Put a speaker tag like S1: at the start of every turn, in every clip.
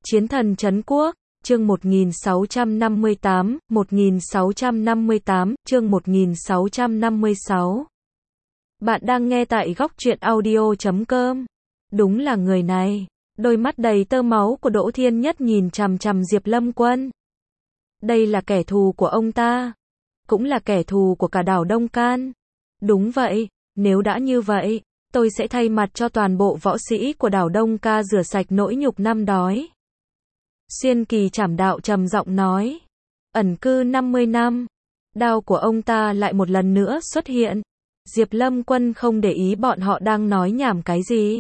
S1: Chiến thần trấn quốc, chương 1658, 1658, chương 1656. Bạn đang nghe tại góc truyện audio.com. Đúng là người này. Đôi mắt đầy tơ máu của Đỗ Thiên Nhất nhìn chằm chằm Diệp Lâm Quân. Đây là kẻ thù của ông ta. Cũng là kẻ thù của cả đảo Đông Can. Đúng vậy, nếu đã như vậy, tôi sẽ thay mặt cho toàn bộ võ sĩ của đảo Đông Ca rửa sạch nỗi nhục năm đói. Xuyên Kỳ Trảm Đạo trầm giọng nói. Ẩn cư 50 năm. Đao của ông ta lại một lần nữa xuất hiện. Diệp Lâm Quân không để ý bọn họ đang nói nhảm cái gì.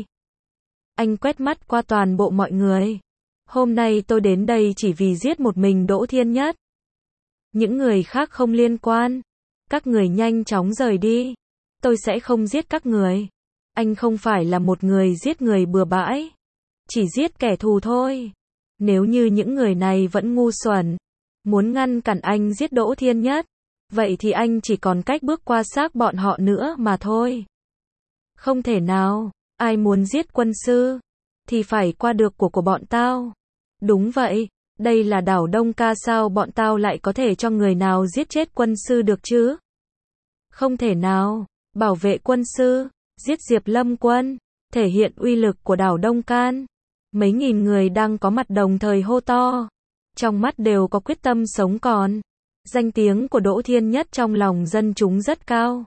S1: Anh quét mắt qua toàn bộ mọi người. Hôm nay tôi đến đây chỉ vì giết một mình Đỗ Thiên Nhất. Những người khác không liên quan. Các người nhanh chóng rời đi. Tôi sẽ không giết các người. Anh không phải là một người giết người bừa bãi. Chỉ giết kẻ thù thôi. Nếu như những người này vẫn ngu xuẩn, muốn ngăn cản anh giết Đỗ Thiên Nhất, vậy thì anh chỉ còn cách bước qua xác bọn họ nữa mà thôi. Không thể nào, ai muốn giết quân sư, thì phải qua được của bọn tao. Đúng vậy, đây là đảo Đông Ca sao bọn tao lại có thể cho người nào giết chết quân sư được chứ? Không thể nào, bảo vệ quân sư, giết Diệp Lâm Quân, thể hiện uy lực của đảo Đông Can. Mấy nghìn người đang có mặt đồng thời hô to. Trong mắt đều có quyết tâm sống còn. Danh tiếng của Đỗ Thiên Nhất trong lòng dân chúng rất cao.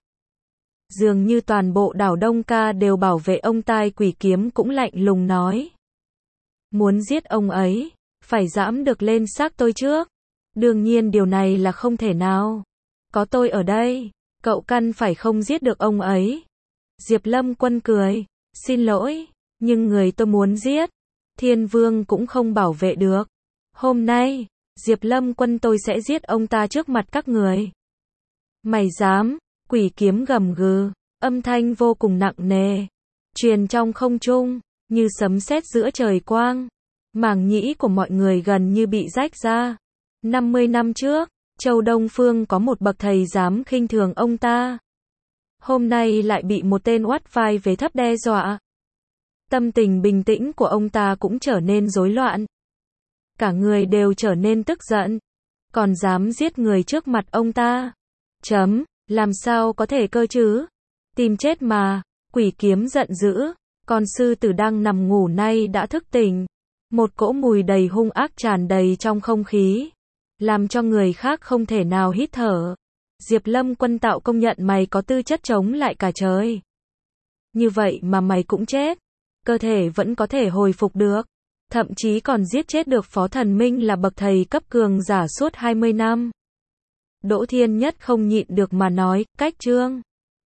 S1: Dường như toàn bộ đảo Đông Ca đều bảo vệ ông. Tai Quỷ Kiếm cũng lạnh lùng nói. Muốn giết ông ấy, phải dẫm được lên xác tôi trước. Đương nhiên điều này là không thể nào. Có tôi ở đây, cậu căn phải không giết được ông ấy. Diệp Lâm Quân cười. Xin lỗi, nhưng người tôi muốn giết, Thiên Vương cũng không bảo vệ được. Hôm nay, Diệp Lâm Quân tôi sẽ giết ông ta trước mặt các người. Mày dám? Quỷ Kiếm gầm gừ, âm thanh vô cùng nặng nề, truyền trong không trung, như sấm sét giữa trời quang. Màng nhĩ của mọi người gần như bị rách ra. 50 năm trước, Châu Đông Phương có một bậc thầy dám khinh thường ông ta. Hôm nay lại bị một tên oắt vai vế thấp đe dọa. Tâm tình bình tĩnh của ông ta cũng trở nên rối loạn. Cả người đều trở nên tức giận. Còn dám giết người trước mặt ông ta. Làm sao có thể cơ chứ? Tìm chết mà. Quỷ Kiếm giận dữ. Con sư tử đang nằm ngủ nay đã thức tỉnh. Một cỗ mùi đầy hung ác tràn đầy trong không khí, làm cho người khác không thể nào hít thở. Diệp Lâm Quân tạo công nhận mày có tư chất chống lại cả trời. Như vậy mà mày cũng chết. Cơ thể vẫn có thể hồi phục được. Thậm chí còn giết chết được Phó Thần Minh là bậc thầy cấp cường giả suốt 20 năm. Đỗ Thiên Nhất không nhịn được mà nói, cách trương.